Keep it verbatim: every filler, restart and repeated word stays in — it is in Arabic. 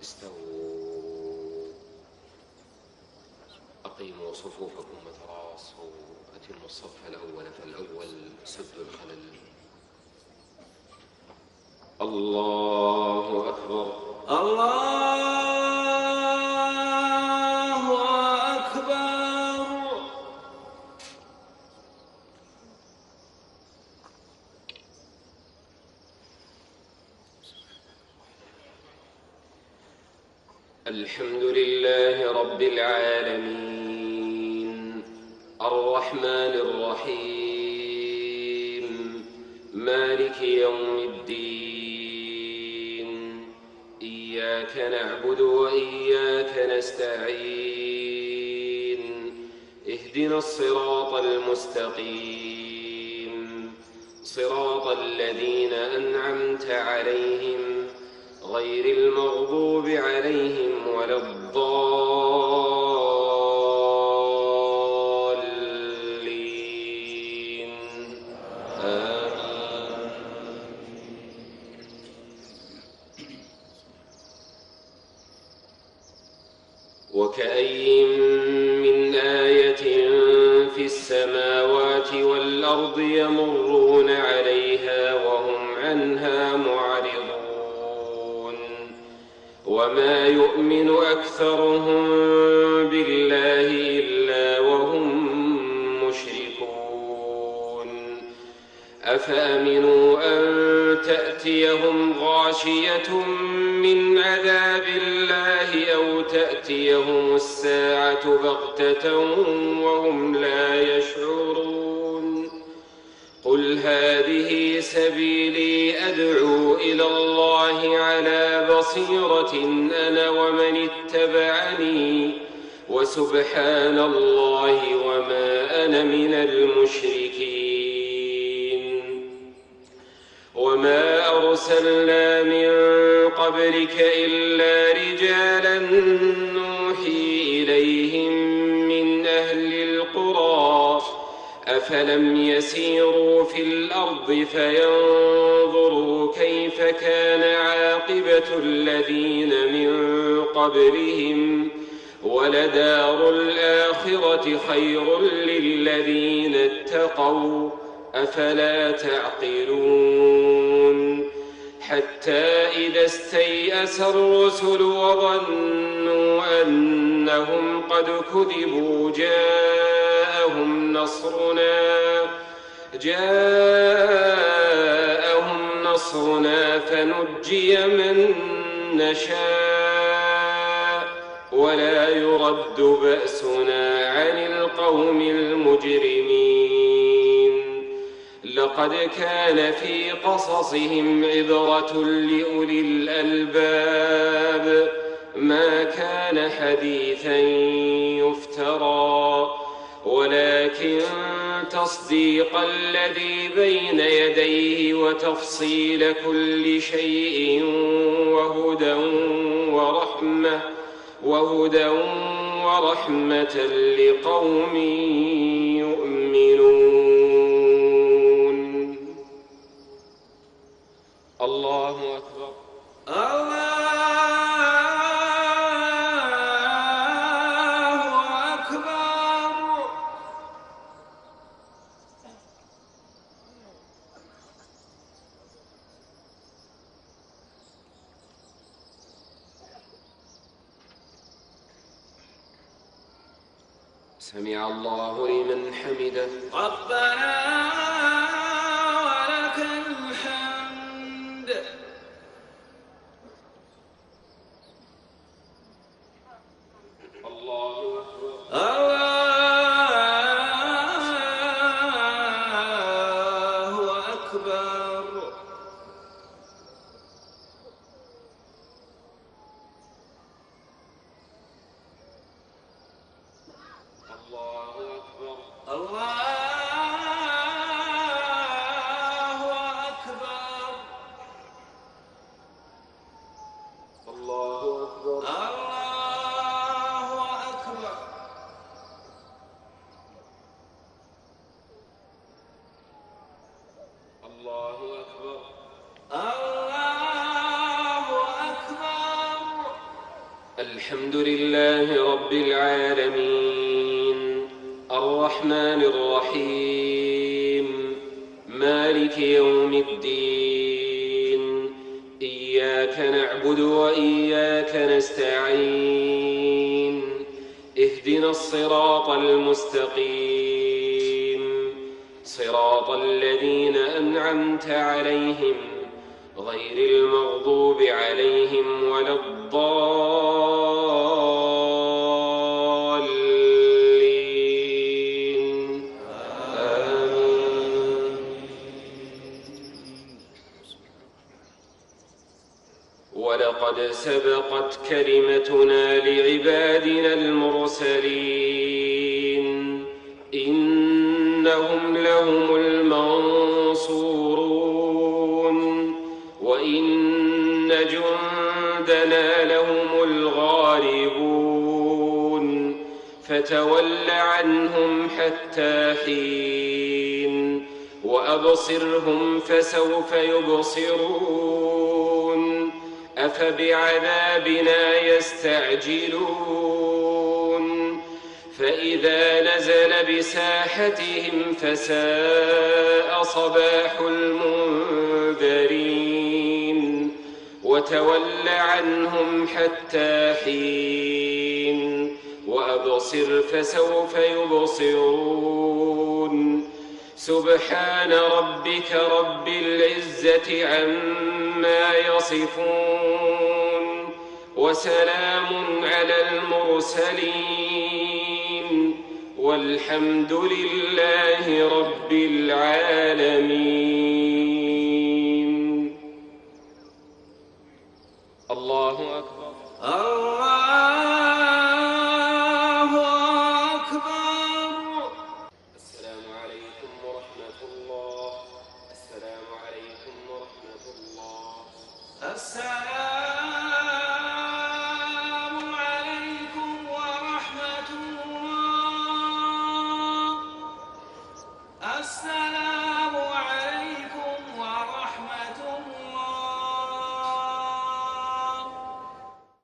استووا. أقيموا صفوفكم وتراصوا. أتموا الصف الأول فالأول. سدوا الخلل. الله أكبر. الله أكبر. الحمد لله رب العالمين الرحمن الرحيم مالك يوم الدين. إياك نعبد وإياك نستعين. اهدنا الصراط المستقيم صراط الذين أنعمت عليهم غير المغضوب عليهم ولا الضالين. آمين. وكأين من آية في السماوات والأرض يمرون عليها وهم عنها معرضون. وما يؤمن أكثرهم بالله إلا وهم مشركون. أفأمنوا أن تأتيهم غاشية من عذاب الله أو تأتيهم الساعة بغتة وهم لا يشعرون. قل هذه سبيلي أدعو إلى الله على بصيرة أنا ومن اتبعني وسبحان الله وما أنا من المشركين. وما أرسلنا من قبلك إلا رجالا نوحي إليهم من أهل القرى. أفلم يسيروا في الأرض فينظروا كيف كان عاقبة الذين من قبلهم ولدار الآخرة خير للذين اتقوا أفلا تعقلون. حتى إذا استيأس الرسل وظنوا أنهم قد كذبوا جاءهم نصرنا جاءهم نصرنا فنجي من نشاء ولا يرد بأسنا عن القوم المجرمين. لقد كان في قصصهم عبرة لأولي الألباب ما كان حديثا يفترى ولكن تصديق الذي بين يديه وتفصيل كل شيء وهدى ورحمة وهدى ورحمة لقوم يؤمنون. الله أكبر. الله أكبر. سمع الله لمن حمده. ربنا ولك الحمد. الله أكبر. الله أكبر. الله أكبر. الله الحمد لله رب العالمين الرحمن الرحيم مالك يوم الدين إياك نعبد وإياك نستعين اهدنا الصراط المستقيم صراط الذين أنعمت عليهم غير المغضوب عليهم ولا الضالين آمين. ولقد سبقت كلمتنا لعبادنا المرسلين إنهم لهم المنصورون وإن جندنا لهم الغالبون فتول عنهم حتى حين وأبصرهم فسوف يبصرون أفبعذابنا يستعجلون فإذا نزل بساحتهم فساء صباح المنذرين وتول عنهم حتى حين وأبصر فسوف يبصرون سبحان ربك رب العزة عما يصفون وسلام على المرسلين والحمد لله رب العالمين. الله أكبر. الله أكبر. السلام عليكم ورحمة الله. السلام عليكم ورحمة الله. السلام عليكم ورحمة الله. السلام